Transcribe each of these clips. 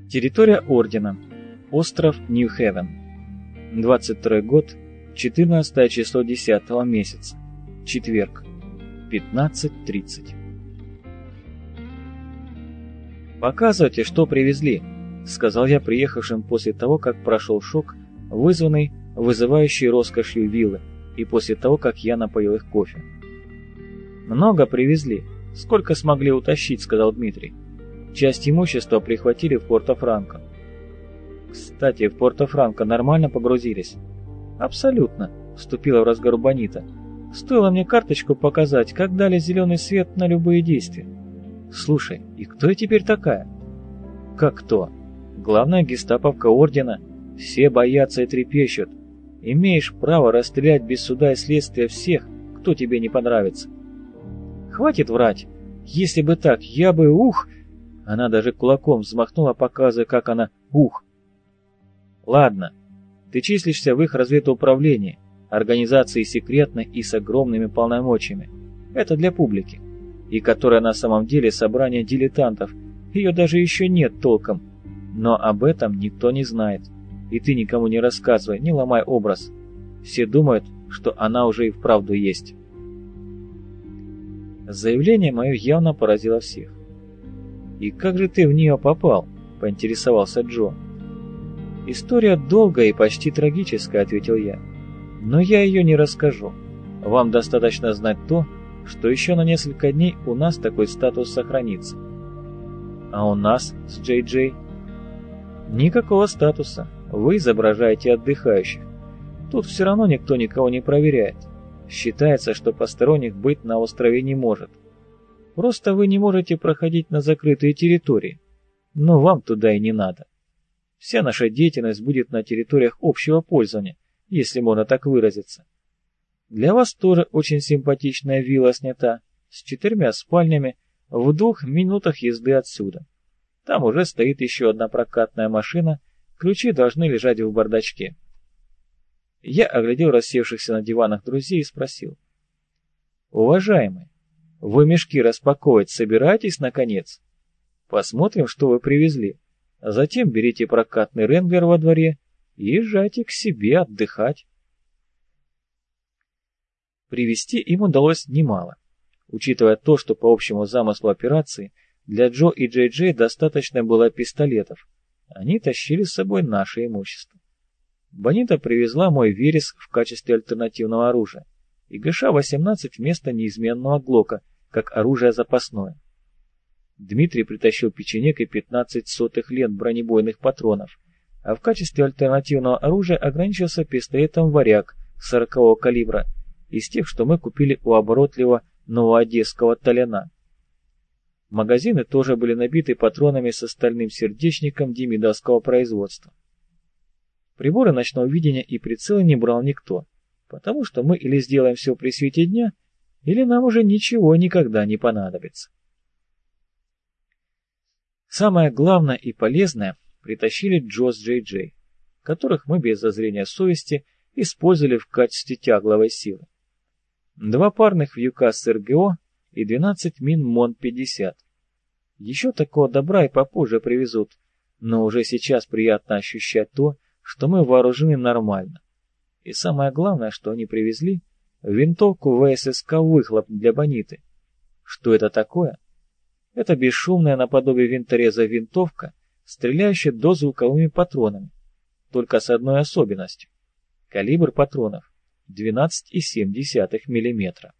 Территория Ордена. Остров Нью-Хевен. 22 год, 14 число 10 месяца. Четверг. 15:30. «Показывайте, что привезли», — сказал я приехавшим после того, как прошел шок, вызванный вызывающей роскошью виллы, и после того, как я напоил их кофе. «Много привезли. Сколько смогли утащить», — сказал Дмитрий. «Часть имущества прихватили в Порто-Франко». «Кстати, в Порто-Франко нормально погрузились?» «Абсолютно», — вступила в разговор Бонита. «Стоило мне карточку показать, как дали зеленый свет на любые действия». «Слушай, и кто я теперь такая?» «Как кто? Главная гестаповка Ордена. Все боятся и трепещут. Имеешь право расстрелять без суда и следствия всех, кто тебе не понравится». «Хватит врать. Если бы так, я бы... Ух!» Она даже кулаком взмахнула, показывая, как она... Ух! «Ладно, ты числишься в их разведуправлении, организации секретной и с огромными полномочиями. Это для публики. И которая на самом деле собрание дилетантов. Ее даже еще нет толком. Но об этом никто не знает. И ты никому не рассказывай, не ломай образ. Все думают, что она уже и вправду есть». Заявление мое явно поразило всех. «И как же ты в нее попал?» — поинтересовался Джо. «История долгая и почти трагическая», — ответил я. «Но я ее не расскажу. Вам достаточно знать то, что еще на несколько дней у нас такой статус сохранится». «А у нас с Джей-Джей?» «Никакого статуса. Вы изображаете отдыхающих. Тут все равно никто никого не проверяет. Считается, что посторонних быть на острове не может. Просто вы не можете проходить на закрытые территории. Но вам туда и не надо. Вся наша деятельность будет на территориях общего пользования, если можно так выразиться. Для вас тоже очень симпатичная вилла снята, с 4 спальнями, в 2 минутах езды отсюда. Там уже стоит еще одна прокатная машина, ключи должны лежать в бардачке». Я оглядел рассевшихся на диванах друзей и спросил: «Уважаемые, вы мешки распаковывать собираетесь, наконец? Посмотрим, что вы привезли, а затем берите прокатный ренглер во дворе и езжайте к себе отдыхать». Привезти им удалось немало, учитывая то, что по общему замыслу операции для Джо и Джей-Джей достаточно было пистолетов. Они тащили с собой наше имущество. Бонита привезла мой вереск в качестве альтернативного оружия и ГШ-18 вместо неизменного Глока, как оружие запасное. Дмитрий притащил печенек и 15 сотых лент бронебойных патронов, а в качестве альтернативного оружия ограничился пистолетом «Варяг» 40-го калибра, из тех, что мы купили у оборотливого новоодесского Толяна. Магазины тоже были набиты патронами с остальным сердечником демидовского производства. Приборы ночного видения и прицелы не брал никто, потому что мы или сделаем все при свете дня, или нам уже ничего никогда не понадобится. Самое главное и полезное притащили Джо с Джей-Джей, которых мы без зазрения совести использовали в качестве тягловой силы. 2 парных вьюка с РГО и 12 мин МОН-50. Еще такого добра и попозже привезут, но уже сейчас приятно ощущать то, что мы вооружены нормально. И самое главное, что они привезли винтовку ВССК «Выхлоп» для Бониты. Что это такое? Это бесшумная наподобие винтореза винтовка, стреляющая дозвуковыми патронами, только с одной особенностью. Калибр патронов 12,7 мм.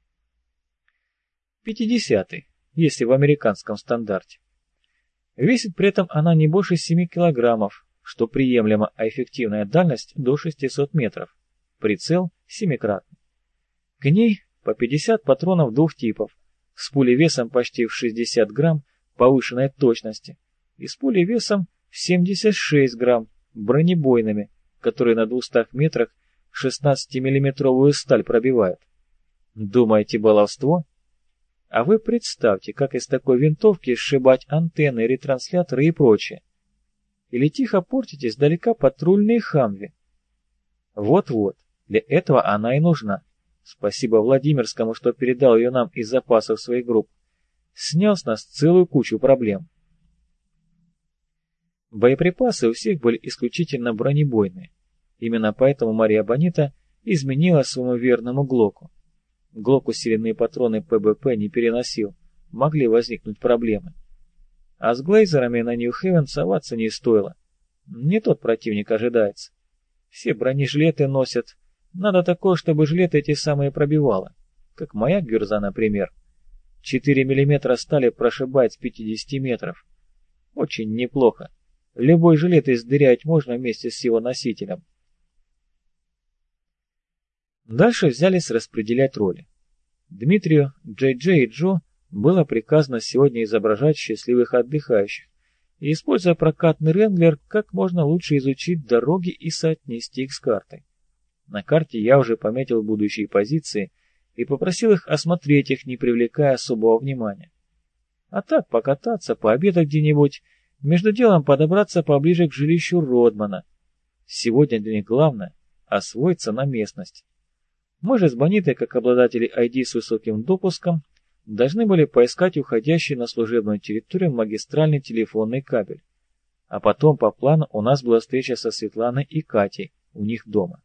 50-й, если в американском стандарте. Весит при этом она не больше 7 килограммов, что приемлемо, а эффективная дальность до 600 метров. Прицел 7-кратный. К ней по 50 патронов 2 типов, с пулей весом почти в 60 грамм повышенной точности и с пулей весом в 76 грамм бронебойными, которые на 200 метрах 16-миллиметровую сталь пробивают. Думаете, баловство? А вы представьте, как из такой винтовки сшибать антенны, ретрансляторы и прочее. Или тихо портить издалека патрульные хамви. Вот-вот, для этого она и нужна. Спасибо Владимирскому, что передал ее нам из запасов своих групп. Снял с нас целую кучу проблем. Боеприпасы у всех были исключительно бронебойные. Именно поэтому Мария Бонита изменила своему верному Глоку. Глок усиленные патроны ПБП не переносил, могли возникнуть проблемы. А с глейзерами на Нью-Хевен соваться не стоило. Не тот противник ожидается. Все бронежилеты носят. Надо такое, чтобы жилеты эти самые пробивало. Как моя гюрза, например. 4 мм стали прошибать с 50 метров. Очень неплохо. Любой жилет издырять можно вместе с его носителем. Дальше взялись распределять роли. Дмитрию, Джей-Джей и Джо было приказано сегодня изображать счастливых отдыхающих и, используя прокатный ренглер, как можно лучше изучить дороги и соотнести их с картой. На карте я уже пометил будущие позиции и попросил их осмотреть их, не привлекая особого внимания. А так покататься, пообедать где-нибудь, между делом подобраться поближе к жилищу Родмана. Сегодня для них главное — освоиться на местность. Мы же с Бонитой, как обладатели ID с высоким допуском, должны были поискать уходящий на служебную территорию магистральный телефонный кабель. А потом, по плану, у нас была встреча со Светланой и Катей, у них дома.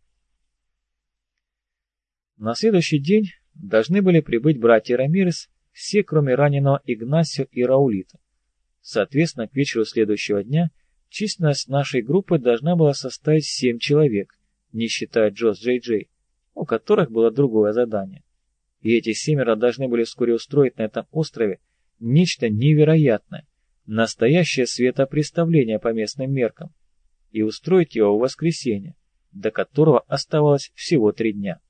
На следующий день должны были прибыть братья Рамирес, все, кроме раненого Игнасио и Раулита. Соответственно, к вечеру следующего дня численность нашей группы должна была составить 7 человек, не считая Джо с Джей-Джей, у которых было другое задание. И эти 7 должны были вскоре устроить на этом острове нечто невероятное, настоящее светопреставление по местным меркам, и устроить его в воскресенье, до которого оставалось всего 3 дня.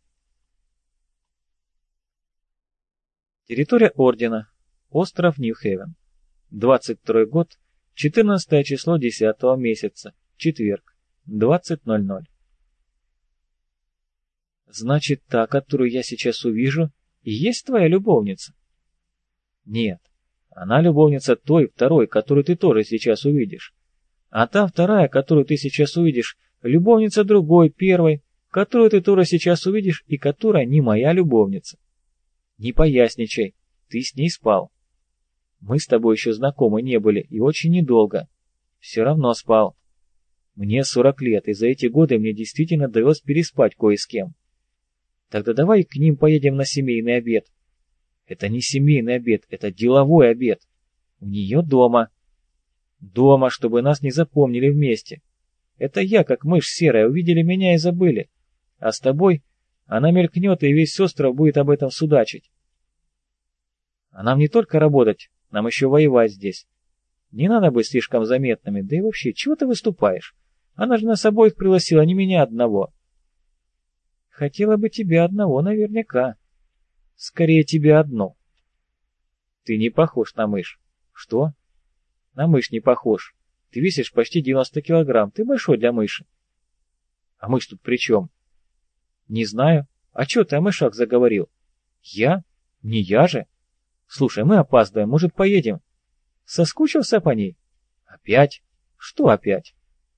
Территория Ордена. Остров Нью-Хевен. 22 год, 14 число 10 месяца, четверг, 20:00. Значит, та, которую я сейчас увижу, и есть твоя любовница? Нет, она любовница той второй, которую ты тоже сейчас увидишь. А та вторая, которую ты сейчас увидишь, любовница другой, первой, которую ты тоже сейчас увидишь и которая не моя любовница. Не поясничай, ты с ней спал. Мы с тобой еще знакомы не были и очень недолго. Все равно спал. Мне 40 лет, и за эти годы мне действительно довелось переспать кое с кем. Тогда давай к ним поедем на семейный обед. Это не семейный обед, это деловой обед. У нее дома. Дома, чтобы нас не запомнили вместе. Это я, как мышь серая, увидели меня и забыли. А с тобой она мелькнет, и весь остров будет об этом судачить. А нам не только работать, нам еще воевать здесь. Не надо быть слишком заметными, да и вообще, чего ты выступаешь? Она же нас обоих пригласила, не меня одного. Хотела бы тебя одного наверняка. Скорее тебя одну. Ты не похож на мышь. Что? На мышь не похож. Ты весишь почти 90 килограмм, ты большой для мыши. А мышь тут при чем? Не знаю. А чё ты о мышах заговорил? Я? Не я же. Слушай, мы опаздываем, может, поедем? Соскучился по ней? Опять? Что опять?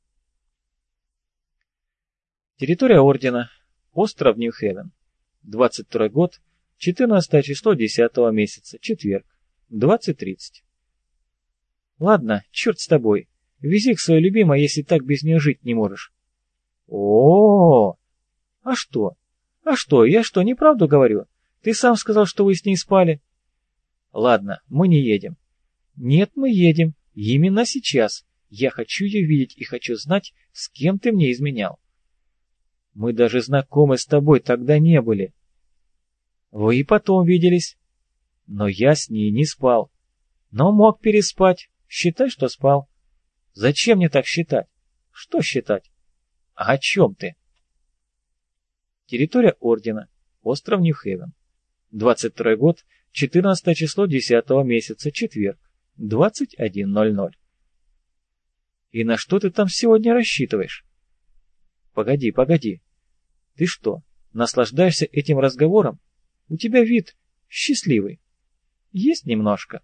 Территория Ордена. Остров Нью-Хевен. 22 год, 14 число 10 месяца, четверг, 20:30. Ладно, черт с тобой. Вези к своей любимой, если так без нее жить не можешь. О-о-о! А что? А что, я что, неправду говорю? Ты сам сказал, что вы с ней спали. Ладно, мы не едем. Нет, мы едем. Именно сейчас. Я хочу ее видеть и хочу знать, с кем ты мне изменял. Мы даже знакомы с тобой тогда не были. Вы и потом виделись. Но я с ней не спал. Но мог переспать. Считай, что спал. Зачем мне так считать? Что считать? А о чем ты? Территория Ордена. Остров Нью-Хевен. 22 год, 14 число 10 месяца, четверг, 21:00. И на что ты там сегодня рассчитываешь? Погоди, погоди. Ты что, наслаждаешься этим разговором? У тебя вид счастливый. Есть немножко.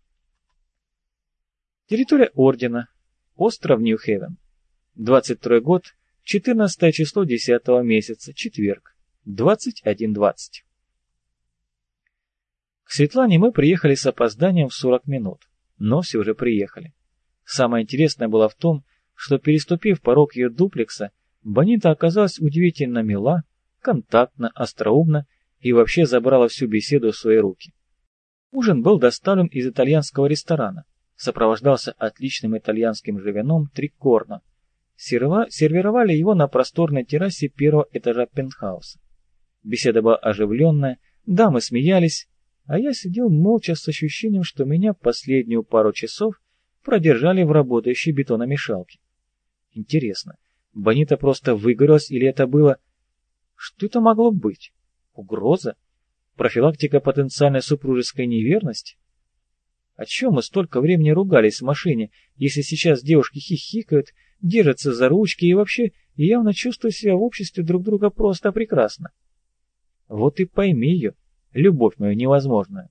Территория Ордена. Остров Нью-Хевен. 22 год, 14 число 10 месяца, четверг, 21:20. К Светлане мы приехали с опозданием в 40 минут, но все же приехали. Самое интересное было в том, что, переступив порог ее дуплекса, Бонита оказалась удивительно мила, контактна, остроумна и вообще забрала всю беседу в свои руки. Ужин был доставлен из итальянского ресторана, сопровождался отличным итальянским же вином «Три корна». Сервировали его на просторной террасе первого этажа пентхауса. Беседа была оживленная, дамы смеялись, а я сидел молча с ощущением, что меня последнюю пару часов продержали в работающей бетономешалке. Интересно, Бонита просто выгорелась или это было... Что это могло быть? Угроза? Профилактика потенциальной супружеской неверности? О чем мы столько времени ругались в машине, если сейчас девушки хихикают, держатся за ручки и вообще явно чувствуют себя в обществе друг друга просто прекрасно? Вот и пойми ее, любовь мою невозможную.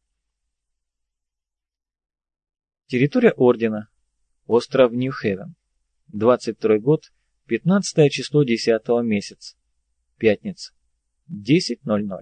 Территория ордена. Остров Нью-Хевен. 22 год, 15 число 10 месяца. Пятница. 10:00.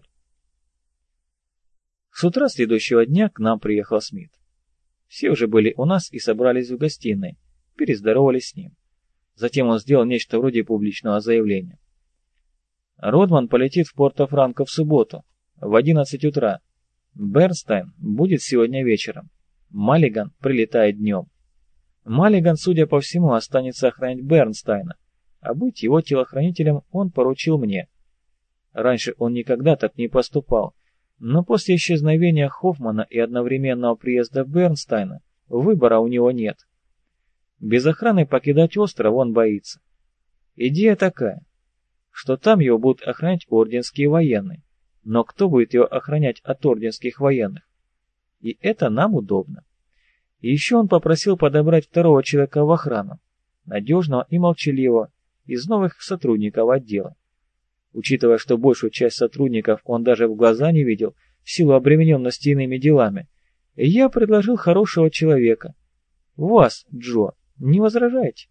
С утра следующего дня к нам приехал Смит. Все уже были у нас и собрались в гостиной, перездоровались с ним. Затем он сделал нечто вроде публичного заявления. Родман полетит в Порто-Франко в субботу, в 11 утра. Бернстайн будет сегодня вечером. Маллиган прилетает днем. Маллиган, судя по всему, останется охранять Бернстайна, а быть его телохранителем он поручил мне. Раньше он никогда так не поступал, но после исчезновения Хоффмана и одновременного приезда Бернстайна выбора у него нет. Без охраны покидать остров он боится. Идея такая, что там его будут охранять орденские военные, но кто будет его охранять от орденских военных? И это нам удобно. И еще он попросил подобрать второго человека в охрану, надежного и молчаливого, из новых сотрудников отдела. Учитывая, что большую часть сотрудников он даже в глаза не видел в силу обремененности иными делами, я предложил хорошего человека. Вас, Джо, не возражаете?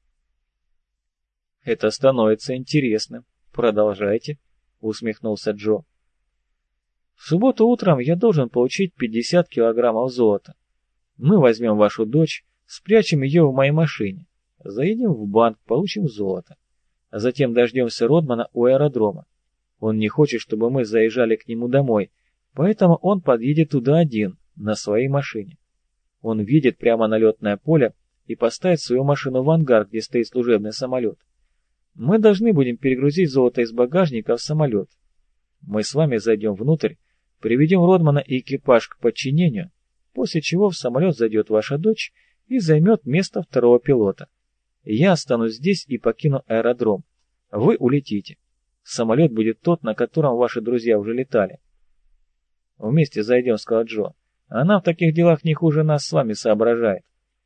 Это становится интересным. Продолжайте, усмехнулся Джо. В субботу утром я должен получить 50 килограммов золота. Мы возьмем вашу дочь, спрячем ее в моей машине, заедем в банк, получим золото. А затем дождемся Родмана у аэродрома. Он не хочет, чтобы мы заезжали к нему домой, поэтому он подъедет туда один, на своей машине. Он видит прямо на летное поле и поставит свою машину в ангар, где стоит служебный самолет. Мы должны будем перегрузить золото из багажника в самолет. Мы с вами зайдем внутрь, приведем Родмана и экипаж к подчинению, после чего в самолет зайдет ваша дочь и займет место второго пилота. Я останусь здесь и покину аэродром. Вы улетите. Самолет будет тот, на котором ваши друзья уже летали. Вместе зайдем, сказал Джо. Она в таких делах не хуже нас с вами соображает.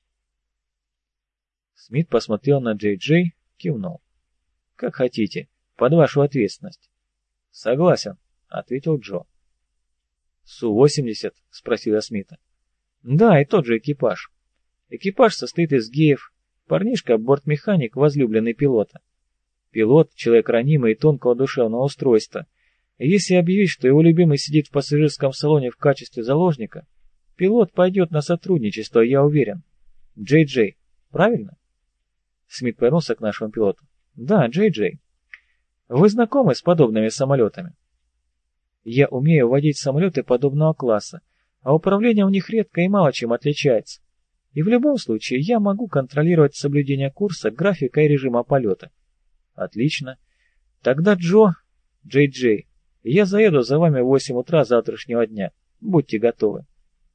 Смит посмотрел на Джей-Джей, кивнул. Как хотите, под вашу ответственность. Согласен, ответил Джо. Су-80? Спросила Смита. Да, и тот же экипаж. Экипаж состоит из геев. Парнишка — бортмеханик, возлюбленный пилота. Пилот — человек ранимый и тонкого душевного устройства. И если объявить, что его любимый сидит в пассажирском салоне в качестве заложника, пилот пойдет на сотрудничество, я уверен. Джей-Джей, правильно? Смит повернулся к нашему пилоту. Да, Джей-Джей. Вы знакомы с подобными самолетами? Я умею водить самолеты подобного класса, а управление у них редко и мало чем отличается. И в любом случае я могу контролировать соблюдение курса, графика и режима полета. Отлично. Тогда Джей-Джей, я заеду за вами в 8 утра завтрашнего дня. Будьте готовы.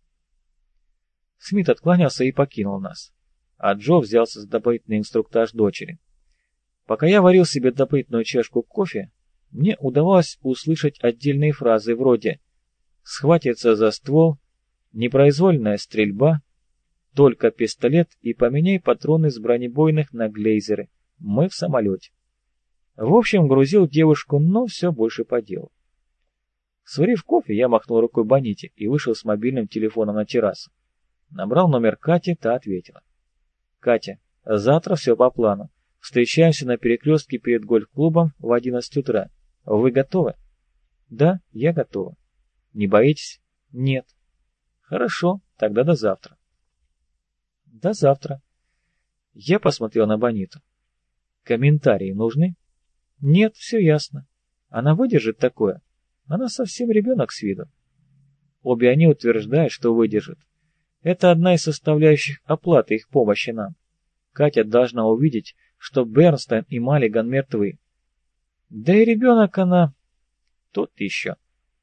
Смит откланялся и покинул нас. А Джо взялся за дополнительный инструктаж дочери. Пока я варил себе дополнительную чашку кофе, мне удавалось услышать отдельные фразы вроде «схватиться за ствол», «непроизвольная стрельба», «только пистолет и поменяй патроны с бронебойных на глейзеры, мы в самолете». В общем, грузил девушку, но все больше по делу. Сварив кофе, я махнул рукой Боните и вышел с мобильным телефоном на террасу. Набрал номер Кати, та ответила. «Катя, завтра все по плану. Встречаемся на перекрестке перед гольф-клубом в 11 утра. Вы готовы?» «Да, я готова». «Не боитесь?» «Нет». «Хорошо, тогда до завтра». До завтра. Я посмотрел на Бониту. Комментарии нужны? Нет, все ясно. Она выдержит такое? Она совсем ребенок с виду. Обе они утверждают, что выдержит. Это одна из составляющих оплаты их помощи нам. Катя должна увидеть, что Бернстайн и Маллиган мертвы. Да и ребенок она... тот еще.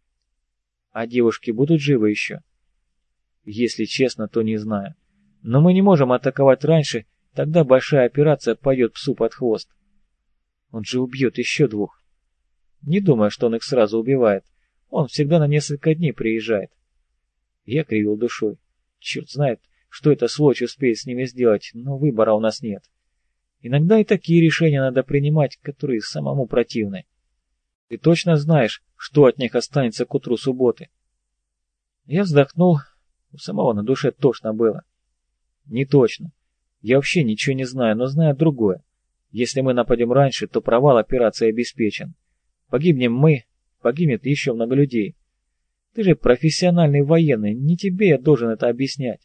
А девушки будут живы еще? Если честно, то не знаю. Но мы не можем атаковать раньше, тогда большая операция пойдет псу под хвост. Он же убьет еще двух. Не думаю, что он их сразу убивает. Он всегда на несколько дней приезжает. Я кривил душой. Черт знает, что эта сволочь успеет с ними сделать, но выбора у нас нет. Иногда и такие решения надо принимать, которые самому противны. Ты точно знаешь, что от них останется к утру субботы? Я вздохнул, у самого на душе тошно было. Не точно. Я вообще ничего не знаю, но знаю другое. Если мы нападем раньше, то провал операции обеспечен. Погибнем мы, погибнет еще много людей. Ты же профессиональный военный, не тебе я должен это объяснять.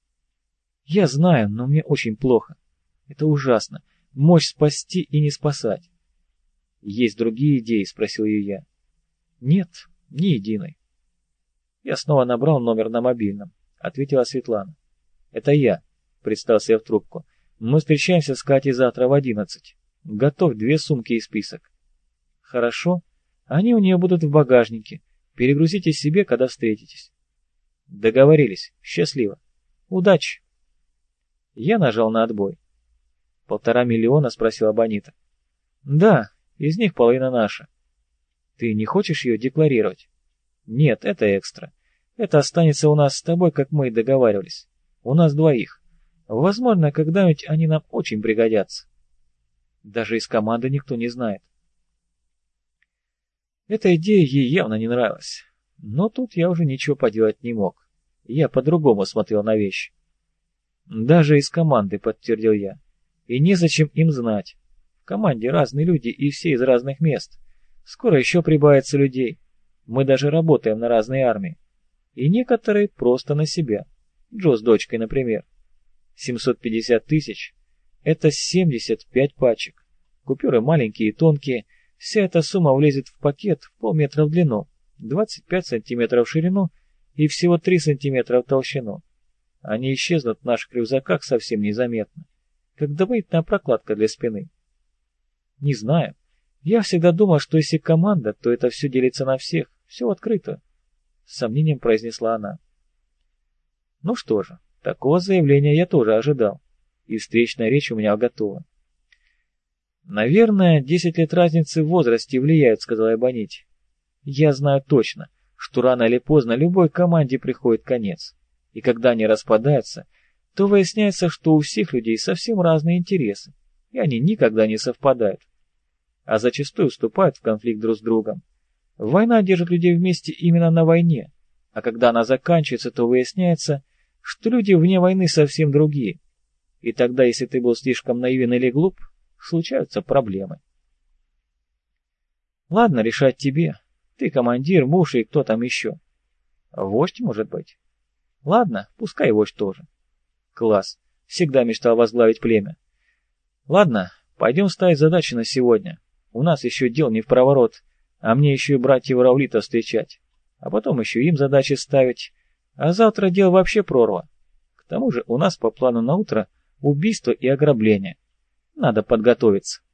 Я знаю, но мне очень плохо. Это ужасно. Мочь спасти и не спасать. Есть другие идеи, спросил ее я. Нет, ни единой. Я снова набрал номер на мобильном. Ответила Светлана. Это я, представился я в трубку. Мы встречаемся с Катей завтра в 11. Готовь 2 сумки и список. Хорошо. Они у нее будут в багажнике. Перегрузите себе, когда встретитесь. Договорились. Счастливо. Удачи. Я нажал на отбой. 1,5 миллиона, спросила Бонита. Да, из них половина наша. Ты не хочешь ее декларировать? Нет, это экстра. Это останется у нас с тобой, как мы и договаривались. У нас двоих. Возможно, когда-нибудь они нам очень пригодятся. Даже из команды никто не знает. Эта идея ей явно не нравилась. Но тут я уже ничего поделать не мог. Я по-другому смотрел на вещи. Даже из команды, подтвердил я. И незачем им знать. В команде разные люди и все из разных мест. Скоро еще прибавится людей. Мы даже работаем на разные армии. И некоторые просто на себя. Джо с дочкой, например. 750 тысяч – это 75 пачек. Купюры маленькие и тонкие. Вся эта сумма влезет в пакет в полметра в длину, 25 сантиметров в ширину и всего 3 сантиметра в толщину. Они исчезнут в наших рюкзаках совсем незаметно, как дополнительная прокладка для спины. Не знаю. Я всегда думал, что если команда, то это все делится на всех, все открыто. С сомнением произнесла она. Ну что же, такого заявления я тоже ожидал, и встречная речь у меня готова. «Наверное, 10 лет разницы в возрасте влияют», — сказала я Боните. «Я знаю точно, что рано или поздно любой команде приходит конец, и когда они распадаются, то выясняется, что у всех людей совсем разные интересы, и они никогда не совпадают, а зачастую вступают в конфликт друг с другом. Война держит людей вместе именно на войне, а когда она заканчивается, то выясняется, что люди вне войны совсем другие, и тогда, если ты был слишком наивен или глуп, случаются проблемы. Ладно, решать тебе. Ты командир, муж и кто там еще. Вождь, может быть. Ладно, пускай вождь тоже. Класс. Всегда мечтал возглавить племя. Ладно, пойдем ставить задачи на сегодня. У нас еще дел не в проворот, а мне еще и братьев Раулита встречать. А потом еще им задачи ставить. А завтра дел вообще прорва. К тому же у нас по плану на утро убийство и ограбление. Надо подготовиться.